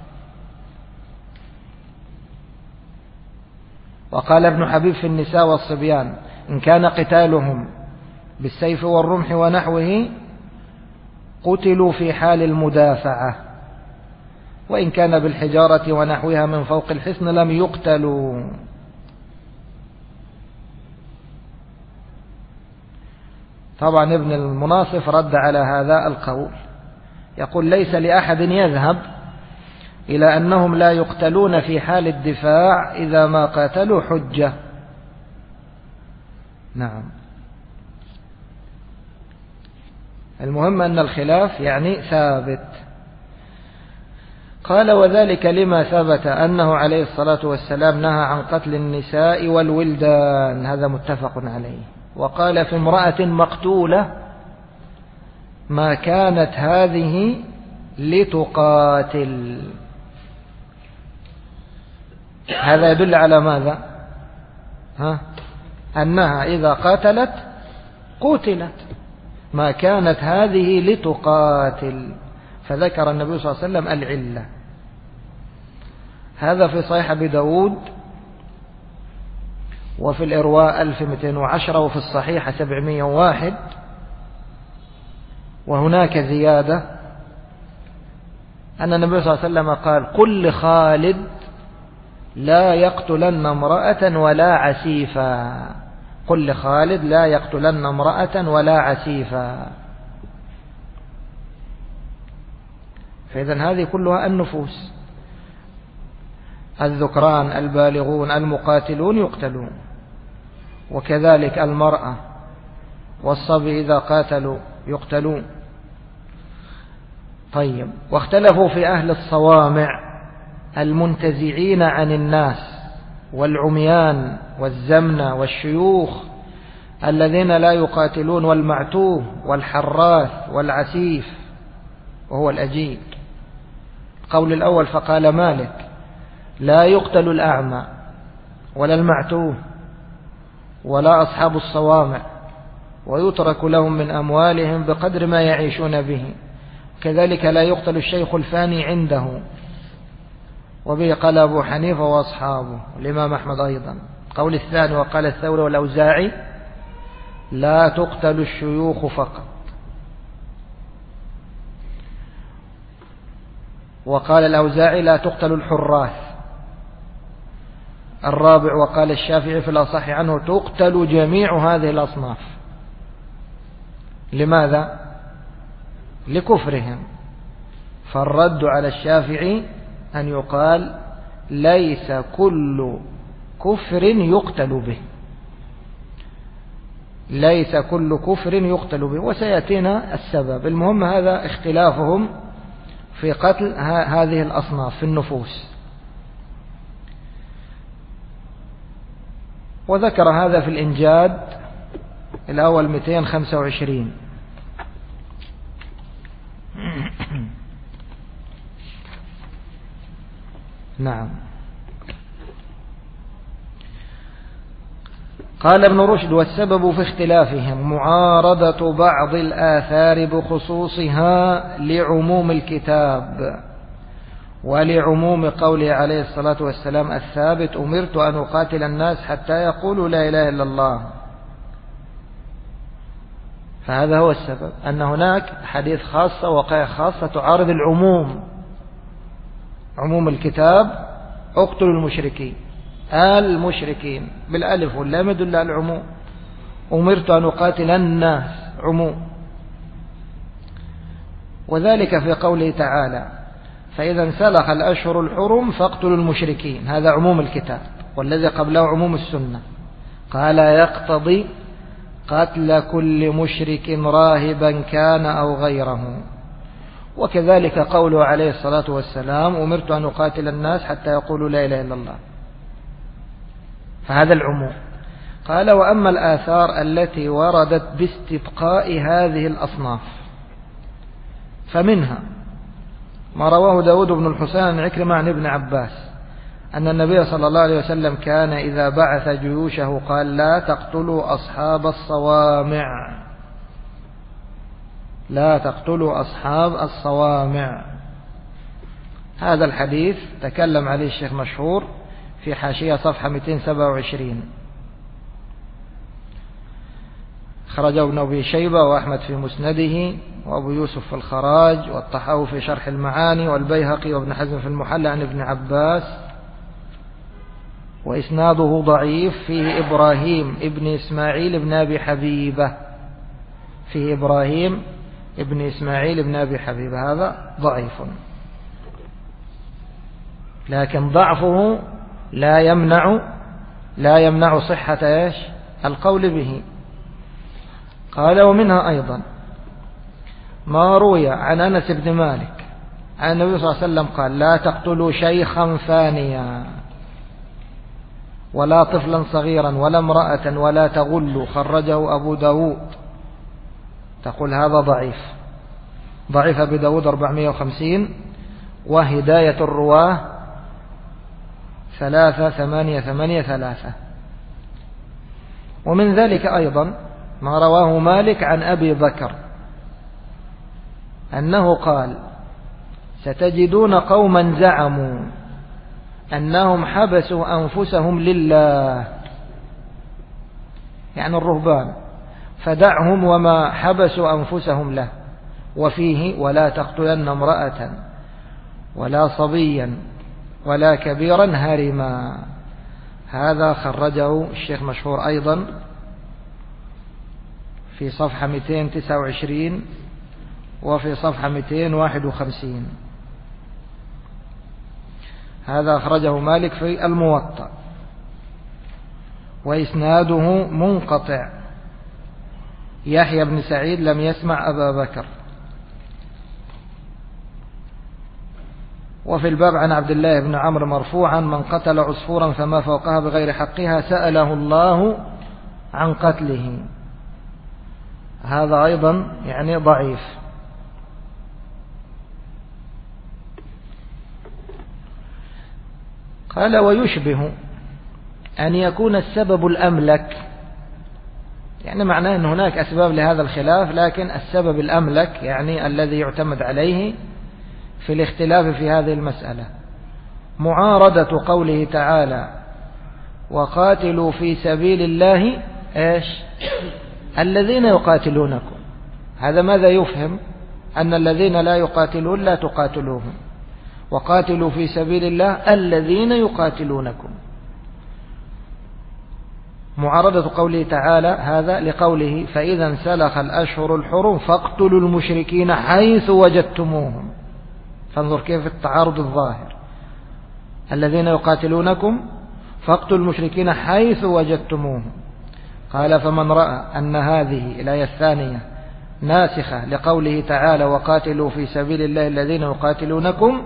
وقال ابن حبيب في النساء والصبيان إن كان قتالهم بالسيف والرمح ونحوه قتلوا في حال المدافعة، وإن كان بالحجارة ونحوها من فوق الحصن لم يقتلوا. طبعا ابن المناصف رد على هذا القول، يقول ليس لأحد يذهب إلى أنهم لا يقتلون في حال الدفاع إذا ما قاتلوا حجة. نعم، المهم أن الخلاف يعني ثابت. قال وذلك لما ثبت أنه عليه الصلاة والسلام نهى عن قتل النساء والولدان، هذا متفق عليه. وقال في امرأة مقتولة ما كانت هذه لتقاتل. هذا يدل على ماذا؟ أنها إذا قاتلت قتلت، ما كانت هذه لتقاتل، فذكر النبي صلى الله عليه وسلم العلة. هذا في صحيح أبي داود وفي الإرواء 1210 وفي الصحيح 701. وهناك زيادة أن النبي صلى الله عليه وسلم قال قل لخالد لا يقتلن امرأة ولا عسيفا. قل لخالد لا يقتلن امرأة ولا عسيفا. فإذن هذه كلها النفوس، الذكران البالغون المقاتلون يقتلون، وكذلك المرأة والصبي إذا قاتلوا يقتلون. طيب، واختلفوا في أهل الصوامع المنتزعين عن الناس والعميان والزمنة والشيوخ الذين لا يقاتلون، والمعتوه والحراث والعسيف وهو الأجير. القول الأول فقال مالك لا يقتل الأعمى ولا المعتوه ولا أصحاب الصوامع، ويترك لهم من أموالهم بقدر ما يعيشون به. كذلك لا يقتل الشيخ الفاني عنده، وبه قال أبو حنيفة وأصحابه، الإمام أحمد أيضا. قول الثاني وقال الثوري والأوزاعي لا تقتل الشيوخ فقط. وقال الأوزاعي لا تقتل الحراث. الرابع وقال الشافعي في الأصح عنه تقتل جميع هذه الأصناف. لماذا؟ لكفرهم. فالرد على الشافعي أن يقال ليس كل كفر يقتل به، ليس كل كفر يقتل به، وسيأتينا السبب. المهم هذا اختلافهم في قتل هذه الأصناف في النفوس. وذكر هذا في الإنجاد الأول 225. نعم. قال ابن رشد: والسبب في اختلافهم معارضة بعض الآثار بخصوصها لعموم الكتاب ولعموم قوله عليه الصلاة والسلام الثابت: أمرت أن أقاتل الناس حتى يقولوا لا إله إلا الله. فهذا هو السبب، أن هناك حديث خاصة وقاية خاصة تعارض العموم، عموم الكتاب: اقتلوا المشركين، المشركين بالألف واللام يدل على العموم. أمرت أن أقاتل الناس عموم. وذلك في قوله تعالى: فإذا انسلخ الأشهر الحرم فاقتلوا المشركين، هذا عموم الكتاب، والذي قبله عموم السنة. قال: يقتضي قتل كل مشرك راهبا كان أو غيره. وكذلك قوله عليه الصلاة والسلام: أمرت أن أقاتل الناس حتى يقولوا لا إله إلا الله، فهذا العموم. قال: وأما الآثار التي وردت باستبقاء هذه الأصناف فمنها ما رواه داود بن الحسين عن عكرمة عن ابن عباس أن النبي صلى الله عليه وسلم كان إذا بعث جيوشه قال: لا تقتلوا أصحاب الصوامع، لا تقتلوا أصحاب الصوامع. هذا الحديث تكلم عليه الشيخ مشهور في حاشية صفحة 227. خرجه ابن أبي شيبة وأحمد في مسنده، وأبو يوسف في الخراج، والطحاوي في شرح المعاني، والبيهقي وابن حزم في المحلى عن ابن عباس، وإسناده ضعيف، فيه إبراهيم ابن إسماعيل ابن أبي حبيبة، فيه إبراهيم ابن إسماعيل ابن أبي حبيبة، هذا ضعيف، لكن ضعفه لا يمنع صحة إيش؟ القول به. قال: ومنها أيضا ما روي عن أنس بن مالك عن النبي صلى الله عليه وسلم قال: لا تقتلوا شيخا فانيا ولا طفلا صغيرا ولا امرأة ولا تغلوا. خرجه أبو داود. تقول هذا ضعيف أبي داود 450، وهداية الرواه 3883. ومن ذلك أيضا ما رواه مالك عن أبي بكر أنه قال: ستجدون قوما زعموا أنهم حبسوا أنفسهم لله، يعني الرهبان، فدعهم وما حبسوا أنفسهم له. وفيه: ولا تقتلن امرأة ولا صبيا ولا كبيرا هرما. هذا خرجه الشيخ مشهور أيضا في صفحة 229 وفي صفحة 251. هذا أخرجه مالك في الموطأ، وإسناده منقطع. يحيى بن سعيد لم يسمع أبا بكر. وفي الباب عن عبد الله بن عمرو مرفوعا: من قتل عصفورا فما فوقها بغير حقها سأله الله عن قتله. هذا أيضا يعني ضعيف. قال: ويشبه أن يكون السبب الأملك، يعني معناه أن هناك أسباب لهذا الخلاف، لكن السبب الأملك يعني الذي يعتمد عليه في الاختلاف في هذه المسألة معارضة قوله تعالى: وقاتلوا في سبيل الله إيش؟ الذين يقاتلونكم. هذا ماذا يفهم؟ أن الذين لا يقاتلون لا تقاتلوهم، وقاتلوا في سبيل الله الذين يقاتلونكم. معارضة قوله تعالى هذا لقوله: فإذا انسلخ الأشهر الحرم فاقتلوا المشركين حيث وجدتموهم. فانظر كيف التعارض الظاهر: الذين يقاتلونكم فاقتلوا المشركين حيث وجدتموهم. قال: فمن رأى أن هذه الآية الثانية ناسخة لقوله تعالى: وقاتلوا في سبيل الله الذين يقاتلونكم،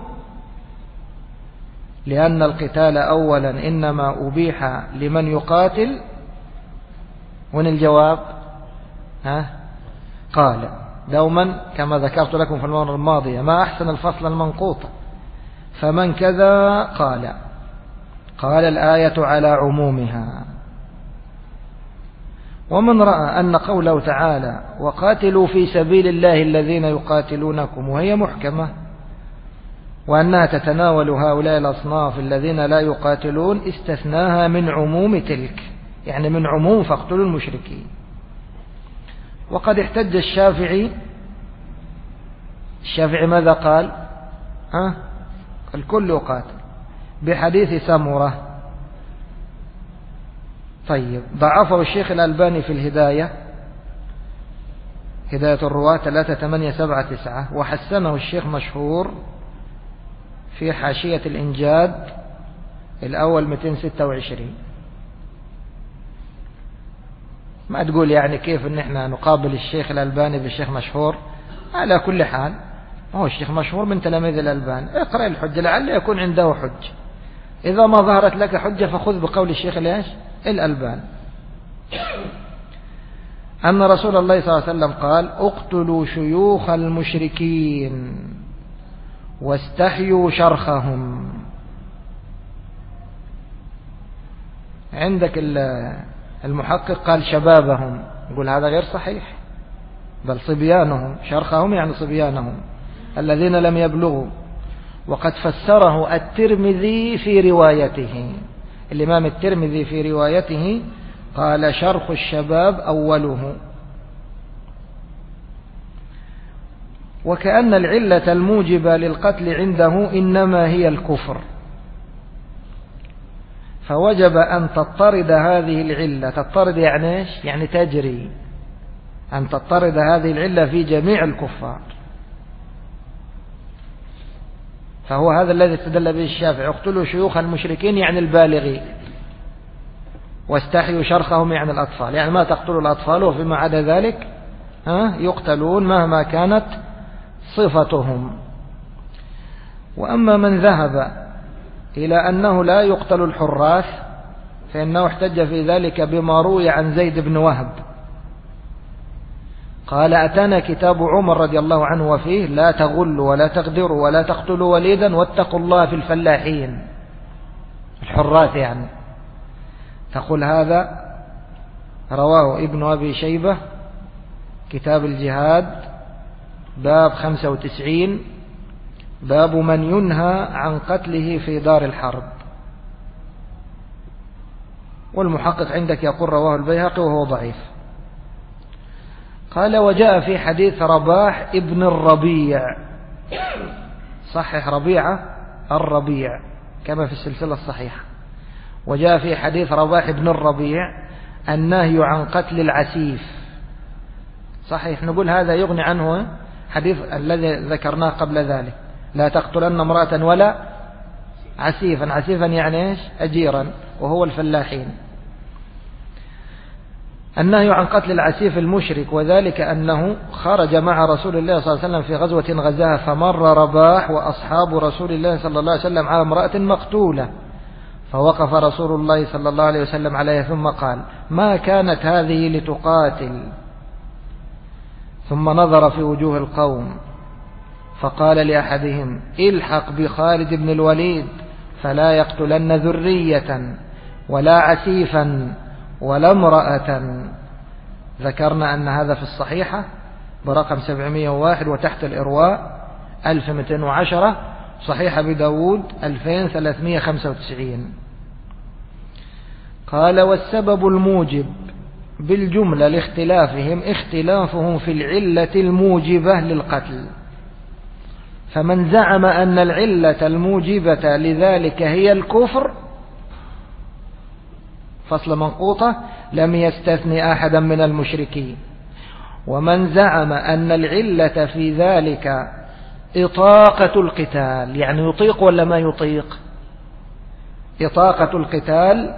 لأن القتال أولا إنما أبيح لمن يقاتل. وين الجواب؟ قال دوما كما ذكرت لكم في المرة الماضية ما أحسن الفصل المنقوط. فمن كذا قال الآية على عمومها. ومن رأى أن قوله تعالى وقاتلوا في سبيل الله الذين يقاتلونكم وهي محكمة وأنها تتناول هؤلاء الأصناف الذين لا يقاتلون استثناها من عموم تلك، يعني من عموم فاقتلوا المشركين. وقد احتج الشافعي ماذا قال؟ الكل يقاتل بحديث سمرة. طيب ضعفه الشيخ الألباني في الهداية، هداية الرواة 3879، وحسنه الشيخ مشهور في حاشية الإنجاد الأول 226. ما تقول يعني كيف ان احنا نقابل الشيخ الألباني بالشيخ مشهور. على كل حال هو الشيخ مشهور من تلاميذ الألباني، اقرأ الحجة لعل يكون عنده حجة. إذا ما ظهرت لك حجة فخذ بقول الشيخ الألباني أن رسول الله صلى الله عليه وسلم قال اقتلوا شيوخ المشركين واستحيوا شرخهم. عندك المحقق قال شبابهم، يقول هذا غير صحيح، بل صبيانهم، شرخهم يعني صبيانهم الذين لم يبلغوا. وقد فسره الترمذي في روايته، الإمام الترمذي في روايته قال شرخ الشباب أوله. وكأن العلة الموجبة للقتل عنده إنما هي الكفر، فوجب أن تضطرد هذه العلة. تضطرد يعني إيش؟ يعني تجري، أن تضطرد هذه العلة في جميع الكفار. فهو هذا الذي استدل به الشافعي، اقتلوا شيوخ المشركين يعني البالغين، واستحيوا شرخهم يعني الأطفال، يعني ما تقتلوا الأطفال وفيما عدا ذلك يقتلون مهما كانت صفتهم. وأما من ذهب إلى أنه لا يقتل الحراث فإنه احتج في ذلك بما روي عن زيد بن وهب قال أتانا كتاب عمر رضي الله عنه وفيه لا تغلوا ولا تغدروا ولا تقتلوا وليدا واتقوا الله في الفلاحين، الحراث يعني. تقول هذا رواه ابن أبي شيبة كتاب الجهاد باب 95 باب من ينهى عن قتله في دار الحرب. والمحقق عندك يقول رواه البيهقي وهو ضعيف. قال وجاء في حديث رباح ابن الربيع، صحح ربيعة الربيع كما في السلسلة الصحيحة، وجاء في حديث رباح ابن الربيع النهي عن قتل العسيف. صحيح، نقول هذا يغني عنه حديث الذي ذكرناه قبل ذلك لا تقتلن امرأة ولا عسيفا. عسيفا يعني ايش؟ أجيرا، وهو الفلاحين. النهي عن قتل العسيف المشرك، وذلك أنه خرج مع رسول الله صلى الله عليه وسلم في غزوة غزاها فمر رباح وأصحاب رسول الله صلى الله عليه وسلم على امرأة مقتولة، فوقف رسول الله صلى الله عليه وسلم عليها ثم قال ما كانت هذه لتقاتل، ثم نظر في وجوه القوم فقال لأحدهم الحق بخالد بن الوليد فلا يقتلن ذرية ولا عسيفا ولا امرأة. ذكرنا أن هذا في الصحيحة برقم 701 وتحت الإرواء 1210، صحيحة بداود 2395. قال والسبب الموجب بالجملة لاختلافهم اختلافهم في العلة الموجبة للقتل، فمن زعم أن العلة الموجبة لذلك هي الكفر فصل منقوطة لم يستثني أحدا من المشركين، ومن زعم أن العلة في ذلك إطاقة القتال، يعني يطيق ولا ما يطيق، إطاقة القتال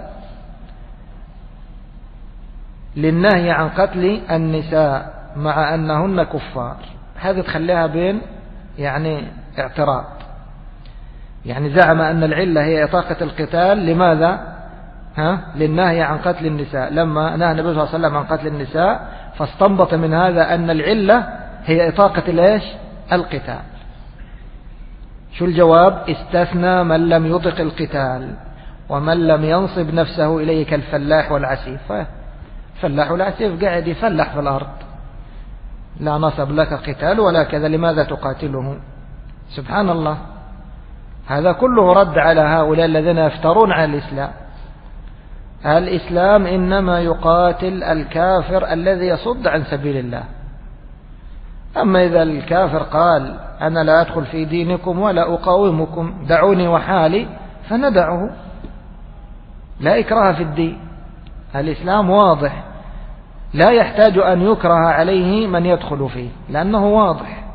للنهي عن قتل النساء مع أنهن كفار، هذه تخليها بين يعني اعتراض. يعني زعم أن العلة هي إطاقة القتال، لماذا؟ للنهي عن قتل النساء، لما نهى النبي صلى الله عليه وسلم عن قتل النساء فاستنبط من هذا أن العلة هي إطاقة القتال. شو الجواب؟ استثنى من لم يطق القتال ومن لم ينصب نفسه إليه كالفلاح والعسيف. فلاح والعسيف قاعد يفلح في الأرض، لا نصب لك قتال ولا كذا، لماذا تقاتله؟ سبحان الله. هذا كله رد على هؤلاء الذين يفترون على الإسلام. الإسلام إنما يقاتل الكافر الذي يصد عن سبيل الله. أما إذا الكافر قال أنا لا أدخل في دينكم ولا أقاومكم، دعوني وحالي، فندعه، لا إكراه في الدين. الإسلام واضح، لا يحتاج أن يكره عليه من يدخل فيه لأنه واضح.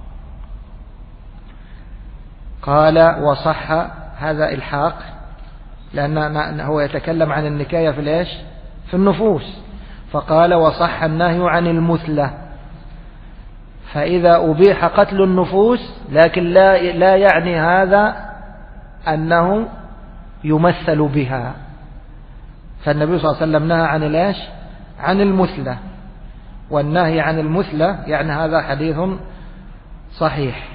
قال وصح، هذا إلحاق، لأن هو يتكلم عن النكاية في النفوس، فقال وصح النهي عن المثلة. فإذا أبيح قتل النفوس لكن لا يعني هذا أنه يمثل بها، فالنبي صلى الله عليه وسلم نهى عن المثلة، والنهي عن المثلة يعني هذا حديث صحيح.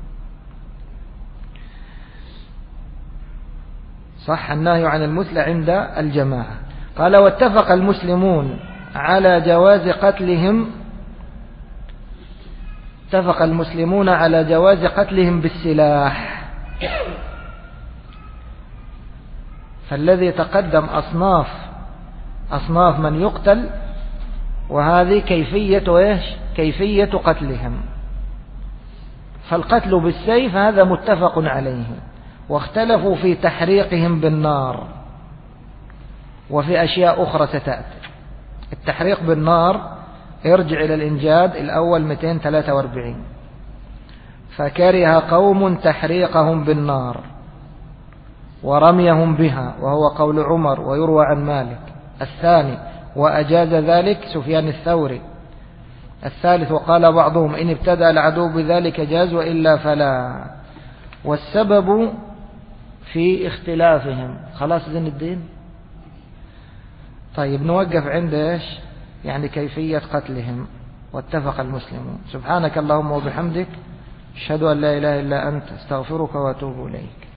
صح النهي عن المثلة عند الجماعة. قال واتفق المسلمون على جواز قتلهم، اتفق المسلمون على جواز قتلهم بالسلاح. فالذي تقدم أصناف من يقتل، وهذه كيفية قتلهم. فالقتل بالسيف هذا متفق عليه، واختلفوا في تحريقهم بالنار وفي أشياء أخرى ستأتي. التحريق بالنار يرجع إلى الإنجاد الأول 243، فكره قوم تحريقهم بالنار ورميهم بها، وهو قول عمر ويروى عن مالك. الثاني وأجاز ذلك سفيان الثوري. الثالث وقال بعضهم إن ابتدأ العدو بذلك جاز وإلا فلا. والسبب في اختلافهم. خلاص زين الدين. طيب نوقف عند يعني كيفية قتلهم. واتفق المسلمون. سبحانك اللهم وبحمدك أشهد أن لا إله إلا أنت استغفرك وأتوب إليك.